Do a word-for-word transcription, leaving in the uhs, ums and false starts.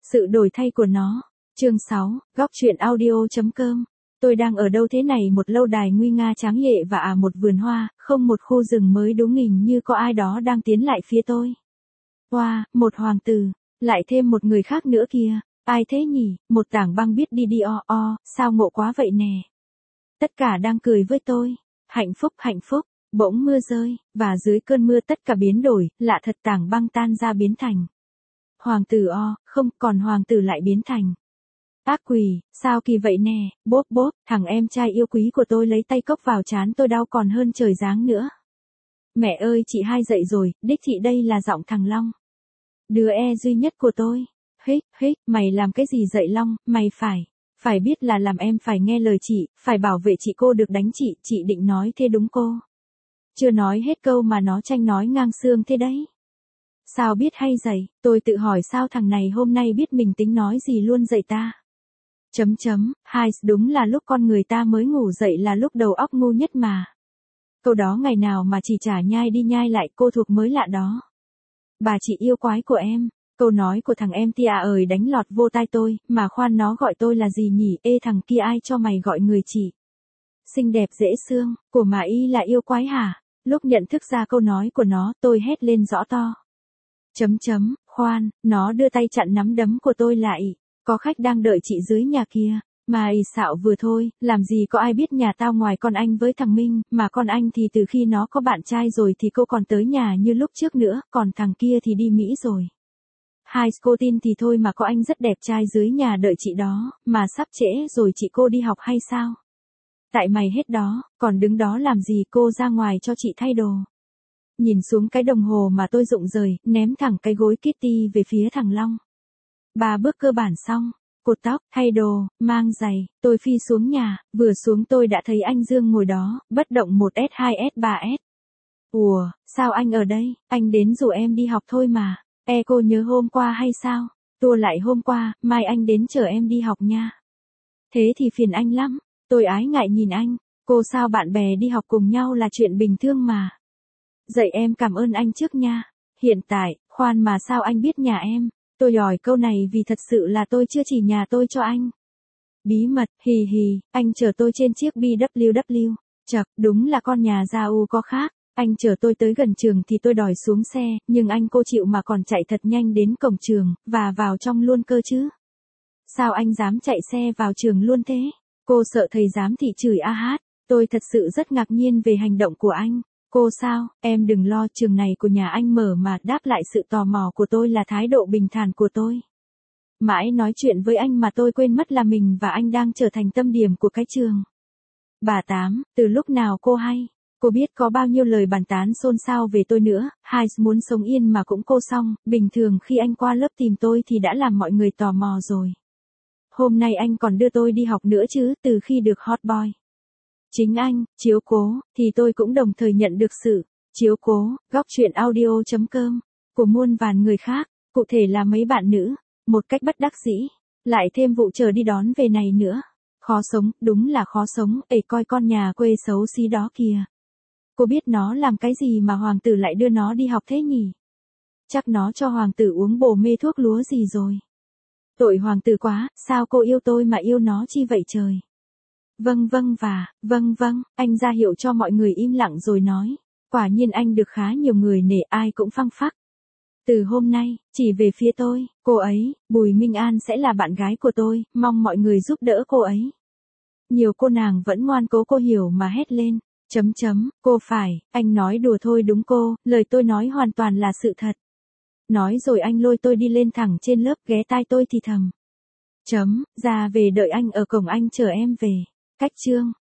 Sự đổi thay của nó. Chương sáu, góc truyện audio.com. Tôi đang ở đâu thế này, một lâu đài nguy nga tráng lệ và à một vườn hoa, không một khu rừng mới đúng hình như có ai đó đang tiến lại phía tôi. Wow, một hoàng tử, lại thêm một người khác nữa kìa, ai thế nhỉ, một tảng băng biết đi đi o o, sao ngộ quá vậy nè. Tất cả đang cười với tôi, hạnh phúc hạnh phúc, bỗng mưa rơi, và dưới cơn mưa tất cả biến đổi, lạ thật, tảng băng tan ra biến thành. Hoàng tử o, không, còn hoàng tử lại biến thành. Ác quỷ, sao kỳ vậy nè, bốp bốp, thằng em trai yêu quý của tôi lấy tay cốc vào trán tôi đau còn hơn trời giáng nữa. Mẹ ơi, chị hai dậy rồi, đích thị đây là giọng thằng Long. Đứa e duy nhất của tôi. Hích, hích, mày làm cái gì dậy Long, mày phải, phải biết là làm em phải nghe lời chị, phải bảo vệ chị, cô được đánh chị, chị định nói thế đúng cô. Chưa nói hết câu mà nó tranh nói ngang xương thế đấy. Sao biết hay dậy, tôi tự hỏi sao thằng này hôm nay biết mình tính nói gì luôn dậy ta. Chấm chấm, hai, đúng là lúc con người ta mới ngủ dậy là lúc đầu óc ngu nhất mà. Câu đó ngày nào mà chỉ chả nhai đi nhai lại, cô thuộc mới lạ đó. Bà chị yêu quái của em, câu nói của thằng em tia ơi đánh lọt vô tai tôi, mà khoan nó gọi tôi là gì nhỉ, ê thằng kia ai cho mày gọi người chị. Xinh đẹp dễ thương, của mà y là yêu quái hả? Lúc nhận thức ra câu nói của nó, tôi hét lên rõ to. Chấm chấm, khoan, nó đưa tay chặn nắm đấm của tôi lại. Có khách đang đợi chị dưới nhà kia, mà ì xạo vừa thôi, làm gì có ai biết nhà tao ngoài con anh với thằng Minh, mà con anh thì từ khi nó có bạn trai rồi thì cô còn tới nhà như lúc trước nữa, còn thằng kia thì đi Mỹ rồi. Hai, cô tin thì thôi mà có anh rất đẹp trai dưới nhà đợi chị đó, mà sắp trễ rồi chị cô đi học hay sao? Tại mày hết đó, còn đứng đó làm gì, cô ra ngoài cho chị thay đồ. Nhìn xuống cái đồng hồ mà tôi rụng rời, ném thẳng cái gối Kitty về phía thằng Long. Ba bước cơ bản xong, cột tóc, thay đồ, mang giày, tôi phi xuống nhà, vừa xuống tôi đã thấy anh Dương ngồi đó, bất động một S hai S ba S. Ủa, sao anh ở đây, anh đến rủ em đi học thôi mà, e cô nhớ hôm qua hay sao, tua lại hôm qua, mai anh đến chở em đi học nha. Thế thì phiền anh lắm, tôi ái ngại nhìn anh, cô sao bạn bè đi học cùng nhau là chuyện bình thường mà. Dậy em cảm ơn anh trước nha, hiện tại, khoan mà sao anh biết nhà em. Tôi hỏi câu này vì thật sự là tôi chưa chỉ nhà tôi cho anh. Bí mật, hì hì, anh chở tôi trên chiếc bê vê vê. Chật, đúng là con nhà gia u có khác. Anh chở tôi tới gần trường thì tôi đòi xuống xe, nhưng anh cô chịu mà còn chạy thật nhanh đến cổng trường, và vào trong luôn cơ chứ. Sao anh dám chạy xe vào trường luôn thế? Cô sợ thầy giám thị chửi a hát. Tôi thật sự rất ngạc nhiên về hành động của anh. Cô sao, em đừng lo, trường này của nhà anh mở mà, đáp lại sự tò mò của tôi là thái độ bình thản của tôi. Mãi nói chuyện với anh mà tôi quên mất là mình và anh đang trở thành tâm điểm của cái trường. Bà Tám, từ lúc nào cô hay? Cô biết có bao nhiêu lời bàn tán xôn xao về tôi nữa, hai muốn sống yên mà cũng cô xong, bình thường khi anh qua lớp tìm tôi thì đã làm mọi người tò mò rồi. Hôm nay anh còn đưa tôi đi học nữa chứ, từ khi được hot boy. Chính anh, chiếu cố, thì tôi cũng đồng thời nhận được sự chiếu cố, góc truyện audio.com, của muôn vàn người khác, cụ thể là mấy bạn nữ, một cách bất đắc dĩ, lại thêm vụ chờ đi đón về này nữa. Khó sống, đúng là khó sống, ê coi con nhà quê xấu xí đó kìa. Cô biết nó làm cái gì mà hoàng tử lại đưa nó đi học thế nhỉ? Chắc nó cho hoàng tử uống bồ mê thuốc lúa gì rồi. Tội hoàng tử quá, sao cô yêu tôi mà yêu nó chi vậy trời? Vâng vâng và, vâng vâng, anh ra hiệu cho mọi người im lặng rồi nói. Quả nhiên anh được khá nhiều người nể, ai cũng phăng phắc. Từ hôm nay, chỉ về phía tôi, cô ấy, Bùi Minh An sẽ là bạn gái của tôi, mong mọi người giúp đỡ cô ấy. Nhiều cô nàng vẫn ngoan cố, cô hiểu mà hét lên. Chấm chấm, cô phải, anh nói đùa thôi đúng cô, lời tôi nói hoàn toàn là sự thật. Nói rồi anh lôi tôi đi lên thẳng trên lớp, ghé tai tôi thì thầm. Chấm, ra về đợi anh ở cổng, anh chở em về. Cách chương.